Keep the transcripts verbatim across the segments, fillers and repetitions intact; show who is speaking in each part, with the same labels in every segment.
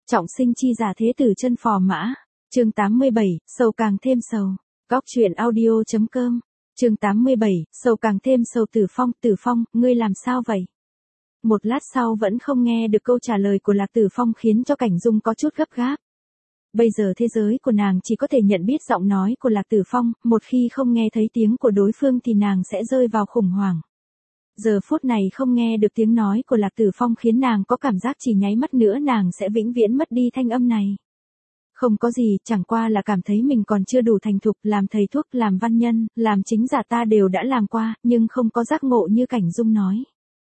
Speaker 1: Trọng sinh chi giả thế tử chân phò mã. Chương tám mươi bảy, sầu càng thêm sầu. Góc truyện audio.com. Chương tám mươi bảy, sầu càng thêm sầu. Tử Phong, Tử Phong, ngươi làm sao vậy? Một lát sau vẫn không nghe được câu trả lời của Lạc Tử Phong khiến cho Cảnh Dung có chút gấp gáp. Bây giờ thế giới của nàng chỉ có thể nhận biết giọng nói của Lạc Tử Phong, một khi không nghe thấy tiếng của đối phương thì nàng sẽ rơi vào khủng hoảng. Giờ phút này không nghe được tiếng nói của Lạc Tử Phong khiến nàng có cảm giác chỉ nháy mắt nữa nàng sẽ vĩnh viễn mất đi thanh âm này. Không có gì, chẳng qua là cảm thấy mình còn chưa đủ thành thục, làm thầy thuốc, làm văn nhân, làm chính giả ta đều đã làm qua, nhưng không có giác ngộ như Cảnh Dung nói.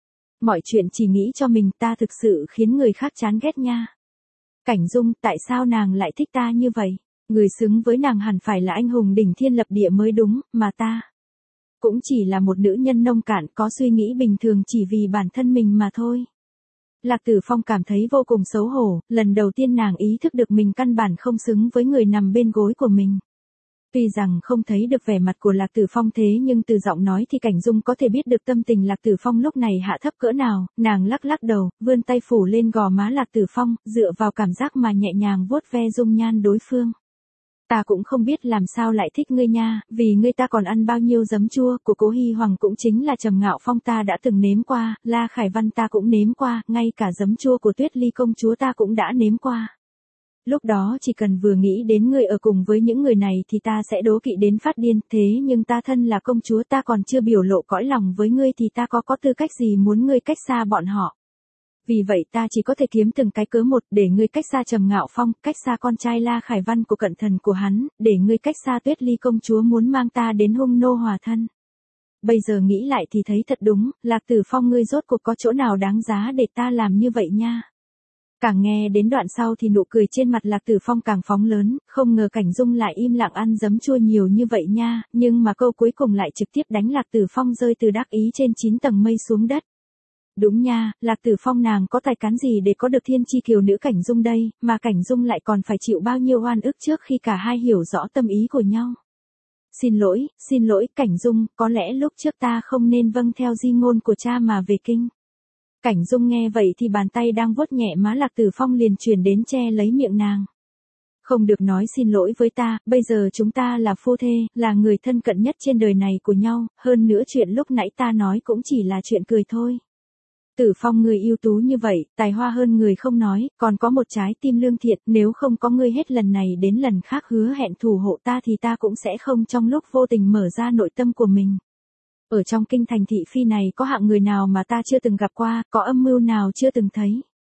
Speaker 1: Mọi chuyện chỉ nghĩ cho mình, ta thực sự khiến người khác chán ghét nha. Cảnh Dung, tại sao nàng lại thích ta như vậy? Người xứng với nàng hẳn phải là anh hùng đỉnh thiên lập địa mới đúng, mà ta cũng chỉ là một nữ nhân nông cạn có suy nghĩ bình thường chỉ vì bản thân mình mà thôi. Lạc Tử Phong cảm thấy vô cùng xấu hổ, lần đầu tiên nàng ý thức được mình căn bản không xứng với người nằm bên gối của mình. Tuy rằng không thấy được vẻ mặt của Lạc Tử Phong thế nhưng từ giọng nói thì Cảnh Dung có thể biết được tâm tình Lạc Tử Phong lúc này hạ thấp cỡ nào, nàng lắc lắc đầu, vươn tay phủ lên gò má Lạc Tử Phong, dựa vào cảm giác mà nhẹ nhàng vuốt ve dung nhan đối phương. Ta cũng không biết làm sao lại thích ngươi nha, vì ngươi ta còn ăn bao nhiêu giấm chua, của Cố Hi Hoàng cũng chính là Trầm Ngạo Phong ta đã từng nếm qua, La Khải Văn ta cũng nếm qua, ngay cả giấm chua của Tuyết Ly công chúa ta cũng đã nếm qua. Lúc đó chỉ cần vừa nghĩ đến ngươi ở cùng với những người này thì ta sẽ đố kỵ đến phát điên, thế nhưng ta thân là công chúa ta còn chưa biểu lộ cõi lòng với ngươi thì ta có có tư cách gì muốn ngươi cách xa bọn họ. Vì vậy ta chỉ có thể kiếm từng cái cớ một để ngươi cách xa Trầm Ngạo Phong, cách xa con trai La Khải Văn của cận thần của hắn, để ngươi cách xa Tuyết Ly công chúa muốn mang ta đến hung nô hòa thân. Bây giờ nghĩ lại thì thấy thật đúng, Lạc Tử Phong ngươi rốt cuộc có chỗ nào đáng giá để ta làm như vậy nha. Càng nghe đến đoạn sau thì nụ cười trên mặt Lạc Tử Phong càng phóng lớn, không ngờ Cảnh Dung lại im lặng ăn giấm chua nhiều như vậy nha, nhưng mà câu cuối cùng lại trực tiếp đánh Lạc Tử Phong rơi từ đắc ý trên chín tầng mây xuống đất. Đúng nha, Lạc Tử Phong nàng có tài cán gì để có được thiên chi kiều nữ Cảnh Dung đây, mà Cảnh Dung lại còn phải chịu bao nhiêu oan ức trước khi cả hai hiểu rõ tâm ý của nhau. Xin lỗi, xin lỗi Cảnh Dung, có lẽ lúc trước ta không nên vâng theo di ngôn của cha mà về kinh. Cảnh Dung nghe vậy thì bàn tay đang vuốt nhẹ má Lạc Tử Phong liền chuyển đến che lấy miệng nàng. Không được nói xin lỗi với ta, bây giờ chúng ta là phu thê, là người thân cận nhất trên đời này của nhau, hơn nữa chuyện lúc nãy ta nói cũng chỉ là chuyện cười thôi. Tử Phong người ưu tú như vậy, tài hoa hơn người không nói, còn có một trái tim lương thiện, nếu không có ngươi hết lần này đến lần khác hứa hẹn thủ hộ ta thì ta cũng sẽ không trong lúc vô tình mở ra nội tâm của mình. Ở trong kinh thành thị phi này có hạng người nào mà ta chưa từng gặp qua, có âm mưu nào chưa từng thấy.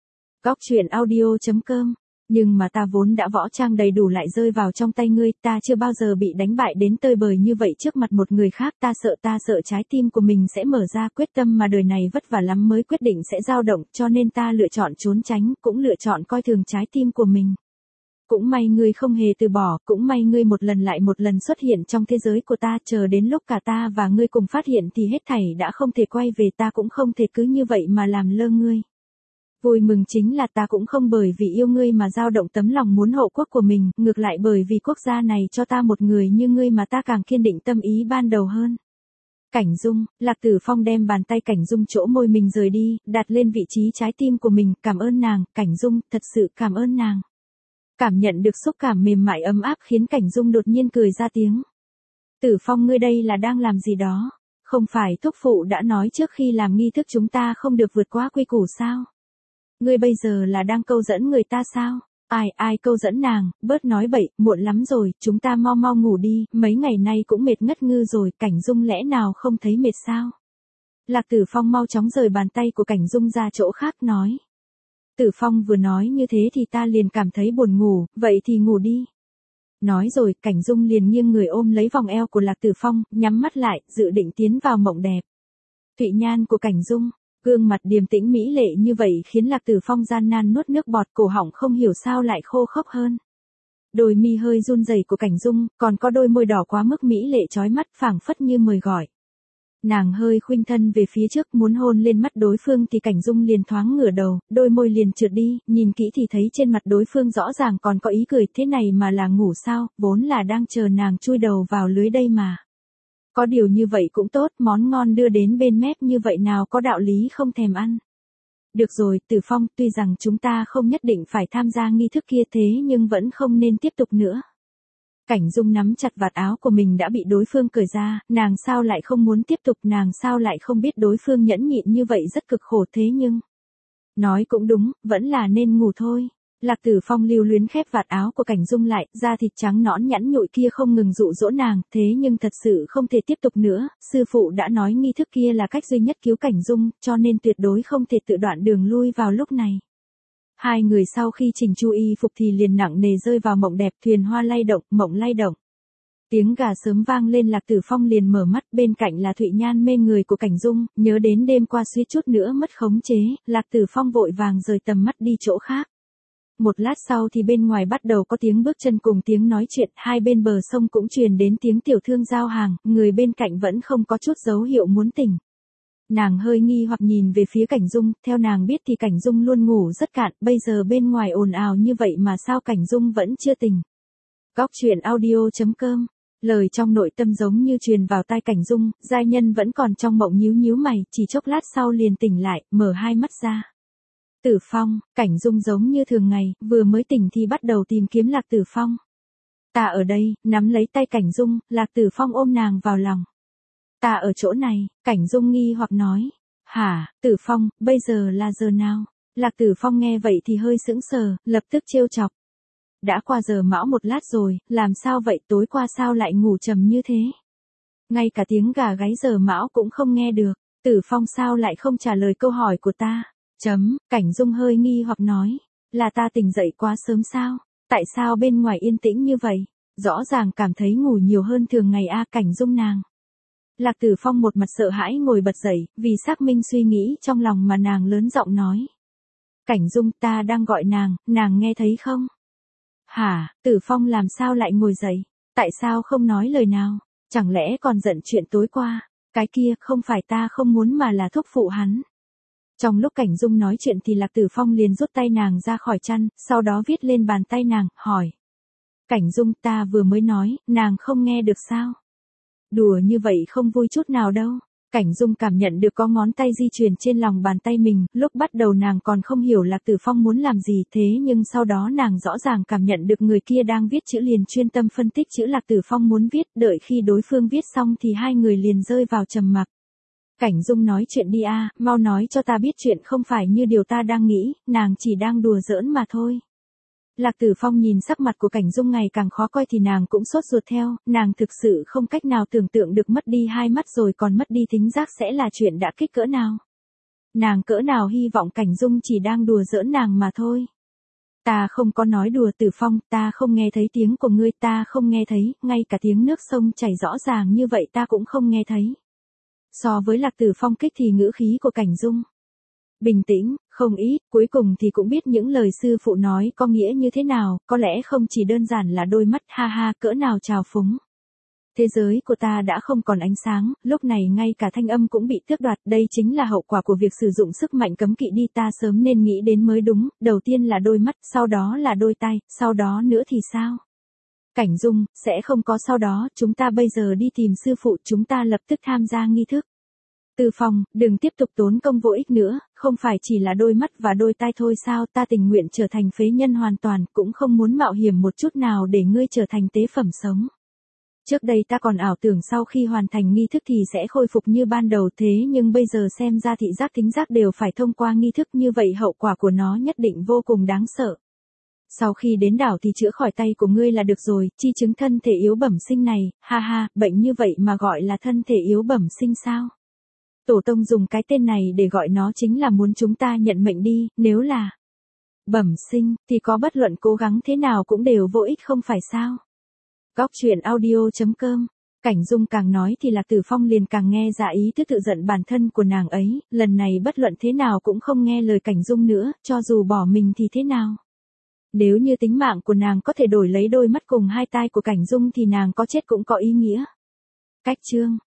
Speaker 1: Góc truyện audio.com. Nhưng mà ta vốn đã võ trang đầy đủ lại rơi vào trong tay ngươi, ta chưa bao giờ bị đánh bại đến tơi bời như vậy trước mặt một người khác, ta sợ ta sợ trái tim của mình sẽ mở ra, quyết tâm mà đời này vất vả lắm mới quyết định sẽ dao động, cho nên ta lựa chọn trốn tránh, cũng lựa chọn coi thường trái tim của mình. Cũng may ngươi không hề từ bỏ, cũng may ngươi một lần lại một lần xuất hiện trong thế giới của ta, chờ đến lúc cả ta và ngươi cùng phát hiện thì hết thảy đã không thể quay về, ta cũng không thể cứ như vậy mà làm lơ ngươi. Vui mừng chính là ta cũng không bởi vì yêu ngươi mà dao động tấm lòng muốn hộ quốc của mình, ngược lại bởi vì quốc gia này cho ta một người như ngươi mà ta càng kiên định tâm ý ban đầu hơn. Cảnh Dung, Lạc Tử Phong đem bàn tay Cảnh Dung chỗ môi mình rời đi, đặt lên vị trí trái tim của mình, cảm ơn nàng, Cảnh Dung, thật sự cảm ơn nàng. Cảm nhận được xúc cảm mềm mại ấm áp khiến Cảnh Dung đột nhiên cười ra tiếng. Tử Phong ngươi đây là đang làm gì đó? Không phải thúc phụ đã nói trước khi làm nghi thức chúng ta không được vượt quá quy củ sao? Ngươi bây giờ là đang câu dẫn người ta sao? Ai ai câu dẫn nàng, bớt nói bậy, muộn lắm rồi, chúng ta mau mau ngủ đi, mấy ngày nay cũng mệt ngất ngư rồi, Cảnh Dung lẽ nào không thấy mệt sao? Lạc Tử Phong mau chóng rời bàn tay của Cảnh Dung ra chỗ khác nói. Tử Phong vừa nói như thế thì ta liền cảm thấy buồn ngủ, vậy thì ngủ đi. Nói rồi, Cảnh Dung liền nghiêng người ôm lấy vòng eo của Lạc Tử Phong, nhắm mắt lại, dự định tiến vào mộng đẹp. Thụy nhan của Cảnh Dung, gương mặt điềm tĩnh mỹ lệ như vậy khiến Lạc Tử Phong gian nan nuốt nước bọt, cổ họng không hiểu sao lại khô khốc hơn. Đôi mi hơi run rẩy của Cảnh Dung, còn có đôi môi đỏ quá mức mỹ lệ chói mắt phảng phất như mời gọi. Nàng hơi khuynh thân về phía trước muốn hôn lên mắt đối phương thì Cảnh Dung liền thoáng ngửa đầu, đôi môi liền trượt đi, nhìn kỹ thì thấy trên mặt đối phương rõ ràng còn có ý cười, thế này mà là ngủ sao, vốn là đang chờ nàng chui đầu vào lưới đây mà. Có điều như vậy cũng tốt, món ngon đưa đến bên mép như vậy nào có đạo lý không thèm ăn. Được rồi, Tử Phong, tuy rằng chúng ta không nhất định phải tham gia nghi thức kia thế nhưng vẫn không nên tiếp tục nữa. Cảnh Dung nắm chặt vạt áo của mình đã bị đối phương cởi ra, nàng sao lại không muốn tiếp tục, nàng sao lại không biết đối phương nhẫn nhịn như vậy rất cực khổ thế nhưng. Nói cũng đúng, vẫn là nên ngủ thôi. Lạc Tử Phong lưu luyến khép vạt áo của Cảnh Dung lại, da thịt trắng nõn nhẵn nhụi kia không ngừng dụ dỗ nàng, thế nhưng thật sự không thể tiếp tục nữa, sư phụ đã nói nghi thức kia là cách duy nhất cứu Cảnh Dung, cho nên tuyệt đối không thể tự đoạn đường lui vào lúc này. Hai người sau khi chỉnh chu y phục thì liền nặng nề rơi vào mộng đẹp, thuyền hoa lay động, mộng lay động. Tiếng gà sớm vang lên, Lạc Tử Phong liền mở mắt, bên cạnh là Thụy Nhan mê người của Cảnh Dung, nhớ đến đêm qua suýt chút nữa mất khống chế, Lạc Tử Phong vội vàng rời tầm mắt đi chỗ khác. Một lát sau thì bên ngoài bắt đầu có tiếng bước chân cùng tiếng nói chuyện, hai bên bờ sông cũng truyền đến tiếng tiểu thương giao hàng, người bên cạnh vẫn không có chút dấu hiệu muốn tỉnh. Nàng hơi nghi hoặc nhìn về phía Cảnh Dung, theo nàng biết thì Cảnh Dung luôn ngủ rất cạn, bây giờ bên ngoài ồn ào như vậy mà sao Cảnh Dung vẫn chưa tỉnh. Góc truyện audio chấm com. Lời trong nội tâm giống như truyền vào tai Cảnh Dung, giai nhân vẫn còn trong mộng nhíu nhíu mày, chỉ chốc lát sau liền tỉnh lại, mở hai mắt ra. Tử Phong, Cảnh Dung giống như thường ngày, vừa mới tỉnh thì bắt đầu tìm kiếm Lạc Tử Phong. Ta ở đây, nắm lấy tay Cảnh Dung, Lạc Tử Phong ôm nàng vào lòng. Ta ở chỗ này, Cảnh Dung nghi hoặc nói. Hả, Tử Phong, bây giờ là giờ nào? Lạc Tử Phong nghe vậy thì hơi sững sờ, lập tức trêu chọc. Đã qua giờ mão một lát rồi, làm sao vậy, tối qua sao lại ngủ trầm như thế? Ngay cả tiếng gà gáy giờ mão cũng không nghe được, Tử Phong sao lại không trả lời câu hỏi của ta? Chấm, Cảnh Dung hơi nghi hoặc nói, là ta tỉnh dậy quá sớm sao? Tại sao bên ngoài yên tĩnh như vậy? Rõ ràng cảm thấy ngủ nhiều hơn thường ngày a. Cảnh Dung nàng. Lạc Tử Phong một mặt sợ hãi ngồi bật dậy, vì xác minh suy nghĩ trong lòng mà nàng lớn giọng nói. Cảnh Dung, ta đang gọi nàng, nàng nghe thấy không? Hả, Tử Phong làm sao lại ngồi dậy? Tại sao không nói lời nào? Chẳng lẽ còn giận chuyện tối qua? Cái kia không phải ta không muốn mà là thúc phụ hắn. Trong lúc Cảnh Dung nói chuyện thì Lạc Tử Phong liền rút tay nàng ra khỏi chăn, sau đó viết lên bàn tay nàng, hỏi. Cảnh Dung, ta vừa mới nói, nàng không nghe được sao? Đùa như vậy không vui chút nào đâu. Cảnh Dung cảm nhận được có ngón tay di chuyển trên lòng bàn tay mình, lúc bắt đầu nàng còn không hiểu Lạc Tử Phong muốn làm gì thế nhưng sau đó nàng rõ ràng cảm nhận được người kia đang viết chữ liền chuyên tâm phân tích chữ Lạc Tử Phong muốn viết, đợi khi đối phương viết xong thì hai người liền rơi vào trầm mặc. Cảnh Dung nói chuyện đi a, mau nói cho ta biết chuyện không phải như điều ta đang nghĩ, nàng chỉ đang đùa giỡn mà thôi. Lạc Tử Phong nhìn sắc mặt của Cảnh Dung ngày càng khó coi thì nàng cũng sốt ruột theo, nàng thực sự không cách nào tưởng tượng được mất đi hai mắt rồi còn mất đi thính giác sẽ là chuyện đã kích cỡ nào. Nàng cỡ nào hy vọng Cảnh Dung chỉ đang đùa giỡn nàng mà thôi. Ta không có nói đùa Tử Phong, ta không nghe thấy tiếng của ngươi, ta không nghe thấy, ngay cả tiếng nước sông chảy rõ ràng như vậy ta cũng không nghe thấy. So với Lạc Tử Phong kích thì ngữ khí của Cảnh Dung bình tĩnh, không ít, cuối cùng thì cũng biết những lời sư phụ nói có nghĩa như thế nào, có lẽ không chỉ đơn giản là đôi mắt ha ha cỡ nào trào phúng. Thế giới của ta đã không còn ánh sáng, lúc này ngay cả thanh âm cũng bị tước đoạt, đây chính là hậu quả của việc sử dụng sức mạnh cấm kỵ đi, ta sớm nên nghĩ đến mới đúng, đầu tiên là đôi mắt, sau đó là đôi tay, sau đó nữa thì sao? Cảnh Dung, sẽ không có sau đó, chúng ta bây giờ đi tìm sư phụ, chúng ta lập tức tham gia nghi thức. Tử Phong, đừng tiếp tục tốn công vô ích nữa, không phải chỉ là đôi mắt và đôi tai thôi sao, ta tình nguyện trở thành phế nhân hoàn toàn, cũng không muốn mạo hiểm một chút nào để ngươi trở thành tế phẩm sống. Trước đây ta còn ảo tưởng sau khi hoàn thành nghi thức thì sẽ khôi phục như ban đầu thế nhưng bây giờ xem ra thị giác thính giác đều phải thông qua nghi thức như vậy hậu quả của nó nhất định vô cùng đáng sợ. Sau khi đến đảo thì chữa khỏi tay của ngươi là được rồi, chi chứng thân thể yếu bẩm sinh này, ha ha, bệnh như vậy mà gọi là thân thể yếu bẩm sinh sao? Tổ tông dùng cái tên này để gọi nó chính là muốn chúng ta nhận mệnh đi, nếu là bẩm sinh, thì có bất luận cố gắng thế nào cũng đều vô ích không phải sao? Góc truyện audio chấm com. Cảnh Dung càng nói thì Lạc Tử Phong liền càng nghe ra ý thức tự giận bản thân của nàng ấy, lần này bất luận thế nào cũng không nghe lời Cảnh Dung nữa, cho dù bỏ mình thì thế nào? Nếu như tính mạng của nàng có thể đổi lấy đôi mắt cùng hai tai của Cảnh Dung thì nàng có chết cũng có ý nghĩa. Cách chương